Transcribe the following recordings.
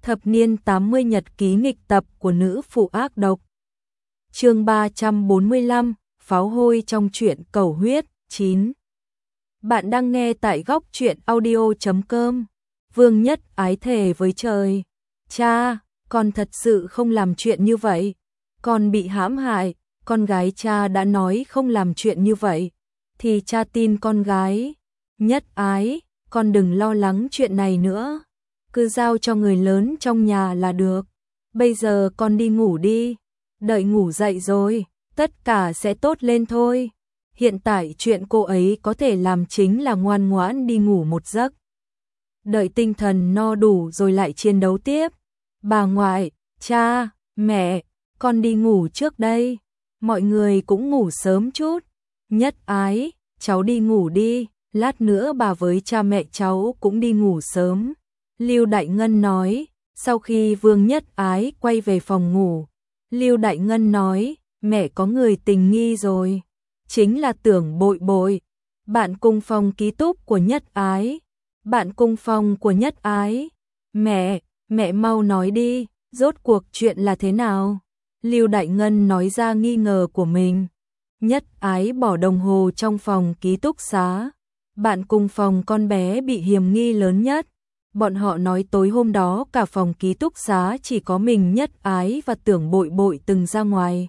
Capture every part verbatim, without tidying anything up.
Thập niên tám mươi nhật ký nghịch tập của nữ phụ ác độc. Chương ba trăm bốn mươi lăm, pháo hôi trong truyện cầu huyết. chín. Bạn đang nghe tại góc truyện audio chấm com. Vương Nhất Ái thề với trời: "Cha, con thật sự không làm chuyện như vậy. Con bị hãm hại, con gái cha đã nói không làm chuyện như vậy, thì cha tin con gái. Nhất Ái, con đừng lo lắng chuyện này nữa, cứ giao cho người lớn trong nhà là được. Bây giờ con đi ngủ đi, đợi ngủ dậy rồi, tất cả sẽ tốt lên thôi. Hiện tại chuyện cô ấy có thể làm chính là ngoan ngoãn đi ngủ một giấc. Đợi tinh thần no đủ rồi lại chiến đấu tiếp. Bà ngoại, cha, mẹ, con đi ngủ trước đây. Mọi người cũng ngủ sớm chút. Nhất Ái, cháu đi ngủ đi, lát nữa bà với cha mẹ cháu cũng đi ngủ sớm." Lưu Đại Ngân nói. Sau khi Vương Nhất Ái quay về phòng ngủ, Lưu Đại Ngân nói: "Mẹ có người tình nghi rồi, chính là Tưởng Bội Bội, bạn cùng phòng ký túc của Nhất Ái. Bạn cùng phòng của Nhất Ái. Mẹ, mẹ mau nói đi, rốt cuộc chuyện là thế nào?" Lưu Đại Ngân nói ra nghi ngờ của mình. Nhất Ái bỏ đồng hồ trong phòng ký túc xá. Bạn cùng phòng con bé bị hiểm nghi lớn nhất. Bọn họ nói tối hôm đó cả phòng ký túc xá chỉ có mình Nhất Ái và Tưởng Bội Bội từng ra ngoài.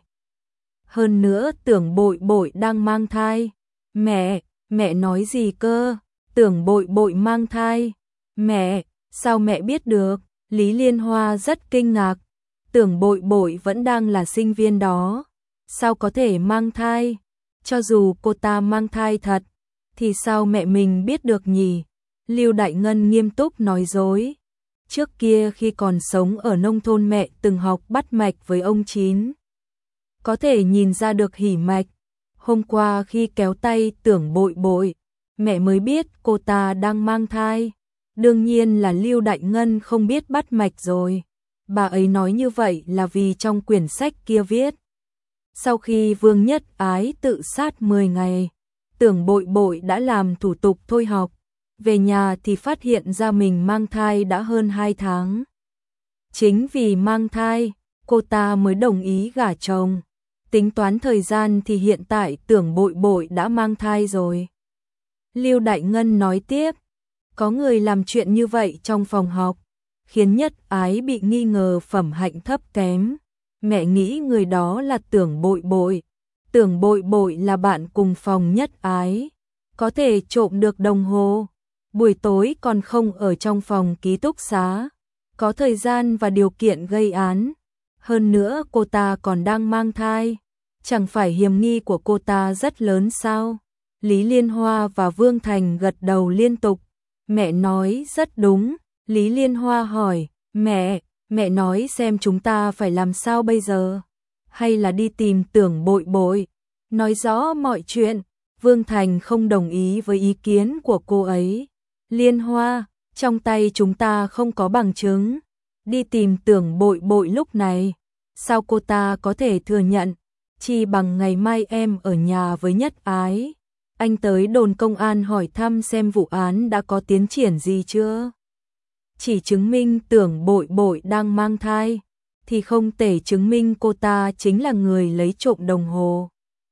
Hơn nữa Tưởng Bội Bội đang mang thai. Mẹ, mẹ nói gì cơ? Tưởng Bội Bội mang thai? Mẹ, sao mẹ biết được? Lý Liên Hoa rất kinh ngạc. Tưởng Bội Bội vẫn đang là sinh viên đó, sao có thể mang thai? Cho dù cô ta mang thai thật, thì sao mẹ mình biết được nhỉ? Lưu Đại Ngân nghiêm túc nói dối. Trước kia khi còn sống ở nông thôn mẹ từng học bắt mạch với ông Chín, có thể nhìn ra được hỉ mạch. Hôm qua khi kéo tay Tưởng Bội Bội, mẹ mới biết cô ta đang mang thai. Đương nhiên là Lưu Đại Ngân không biết bắt mạch rồi. Bà ấy nói như vậy là vì trong quyển sách kia viết, sau khi Vương Nhất Ái tự sát mười ngày, Tưởng Bội Bội đã làm thủ tục thôi học. Về nhà thì phát hiện ra mình mang thai đã hơn hai tháng. Chính vì mang thai, cô ta mới đồng ý gả chồng. Tính toán thời gian thì hiện tại Tưởng Bội Bội đã mang thai rồi. Lưu Đại Ngân nói tiếp, có người làm chuyện như vậy trong phòng học, khiến Nhất Ái bị nghi ngờ phẩm hạnh thấp kém. Mẹ nghĩ người đó là Tưởng Bội Bội. Tưởng Bội Bội là bạn cùng phòng Nhất Ái, có thể trộm được đồng hồ. Buổi tối còn không ở trong phòng ký túc xá, có thời gian và điều kiện gây án. Hơn nữa cô ta còn đang mang thai, chẳng phải hiểm nghi của cô ta rất lớn sao? Lý Liên Hoa và Vương Thành gật đầu liên tục. Mẹ nói rất đúng. Lý Liên Hoa hỏi, mẹ, mẹ nói xem chúng ta phải làm sao bây giờ? Hay là đi tìm Tưởng Bội Bội, nói rõ mọi chuyện? Vương Thành không đồng ý với ý kiến của cô ấy. Liên Hoa, trong tay chúng ta không có bằng chứng. Đi tìm Tưởng Bội Bội lúc này, sao cô ta có thể thừa nhận? Chỉ bằng ngày mai em ở nhà với Nhất Ái, anh tới đồn công an hỏi thăm xem vụ án đã có tiến triển gì chưa. Chỉ chứng minh Tưởng Bội Bội đang mang thai, thì không thể chứng minh cô ta chính là người lấy trộm đồng hồ.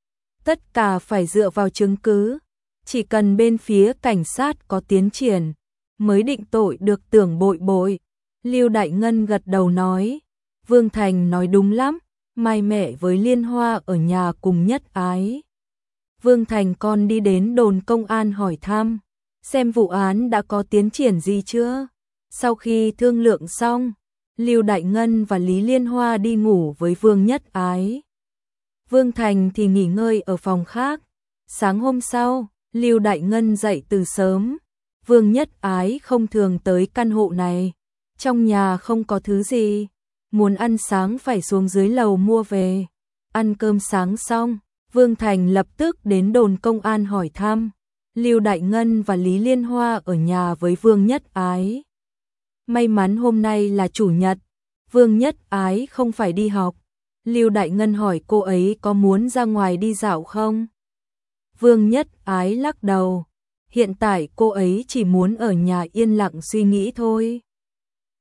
Tất cả phải dựa vào chứng cứ. Chỉ cần bên phía cảnh sát có tiến triển, mới định tội được Tưởng Bội Bội. Lưu Đại Ngân gật đầu nói, Vương Thành nói đúng lắm, mai mẹ với Liên Hoa ở nhà cùng Nhất Ái. Vương Thành con đi đến đồn công an hỏi thăm, xem vụ án đã có tiến triển gì chưa. Sau khi thương lượng xong, Lưu Đại Ngân và Lý Liên Hoa đi ngủ với Vương Nhất Ái. Vương Thành thì nghỉ ngơi ở phòng khác. Sáng hôm sau, Lưu Đại Ngân dậy từ sớm. Vương Nhất Ái không thường tới căn hộ này, trong nhà không có thứ gì, muốn ăn sáng phải xuống dưới lầu mua về. Ăn cơm sáng xong, Vương Thành lập tức đến đồn công an hỏi thăm. Lưu Đại Ngân và Lý Liên Hoa ở nhà với Vương Nhất Ái. May mắn hôm nay là chủ nhật, Vương Nhất Ái không phải đi học. Lưu Đại Ngân hỏi cô ấy có muốn ra ngoài đi dạo không? Vương Nhất Ái lắc đầu, hiện tại cô ấy chỉ muốn ở nhà yên lặng suy nghĩ thôi.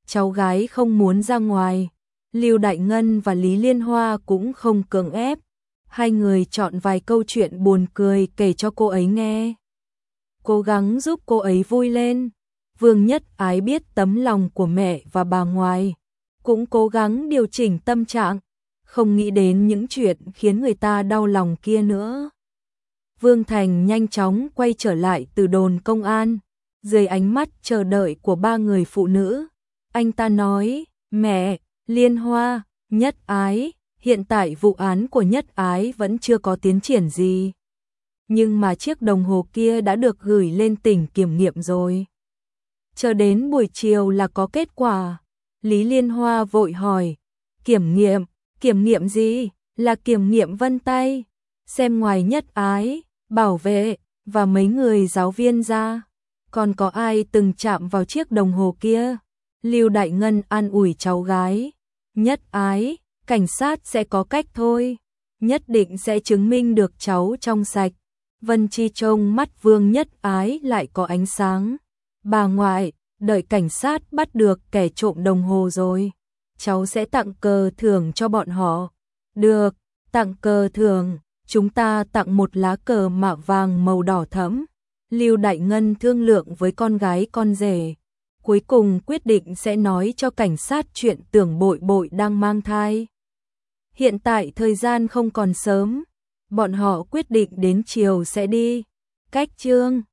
cháu gái không muốn ra ngoài. Lưu Đại Ngân và Lý Liên Hoa cũng không cưỡng ép. Hai người chọn vài câu chuyện buồn cười kể cho cô ấy nghe. Cố gắng giúp cô ấy vui lên. Vương Nhất Ái biết tấm lòng của mẹ và bà ngoại, cũng cố gắng điều chỉnh tâm trạng, không nghĩ đến những chuyện khiến người ta đau lòng kia nữa. Vương Thành nhanh chóng quay trở lại từ đồn công an, dưới ánh mắt chờ đợi của ba người phụ nữ. Anh ta nói, mẹ, Liên Hoa, Nhất Ái, hiện tại vụ án của Nhất Ái vẫn chưa có tiến triển gì. Nhưng mà chiếc đồng hồ kia đã được gửi lên tỉnh kiểm nghiệm rồi. Chờ đến buổi chiều là có kết quả. Lý Liên Hoa vội hỏi, kiểm nghiệm, kiểm nghiệm gì? Là kiểm nghiệm vân tay. Xem ngoài Nhất Ái, bảo vệ và mấy người giáo viên ra, còn có ai từng chạm vào chiếc đồng hồ kia? Lưu Đại Ngân an ủi cháu gái, Nhất Ái, cảnh sát sẽ có cách thôi, nhất định sẽ chứng minh được cháu trong sạch. Vân Chi trông mắt Vương Nhất Ái lại có ánh sáng. Bà ngoại, đợi cảnh sát bắt được kẻ trộm đồng hồ rồi, cháu sẽ tặng cờ thưởng cho bọn họ. Được, tặng cờ thưởng, chúng ta tặng một lá cờ mạ vàng màu đỏ thẫm. Lưu Đại Ngân thương lượng với con gái con rể, cuối cùng quyết định sẽ nói cho cảnh sát chuyện Tưởng Bội Bội đang mang thai. Hiện tại thời gian không còn sớm, bọn họ quyết định đến chiều sẽ đi. Cách chương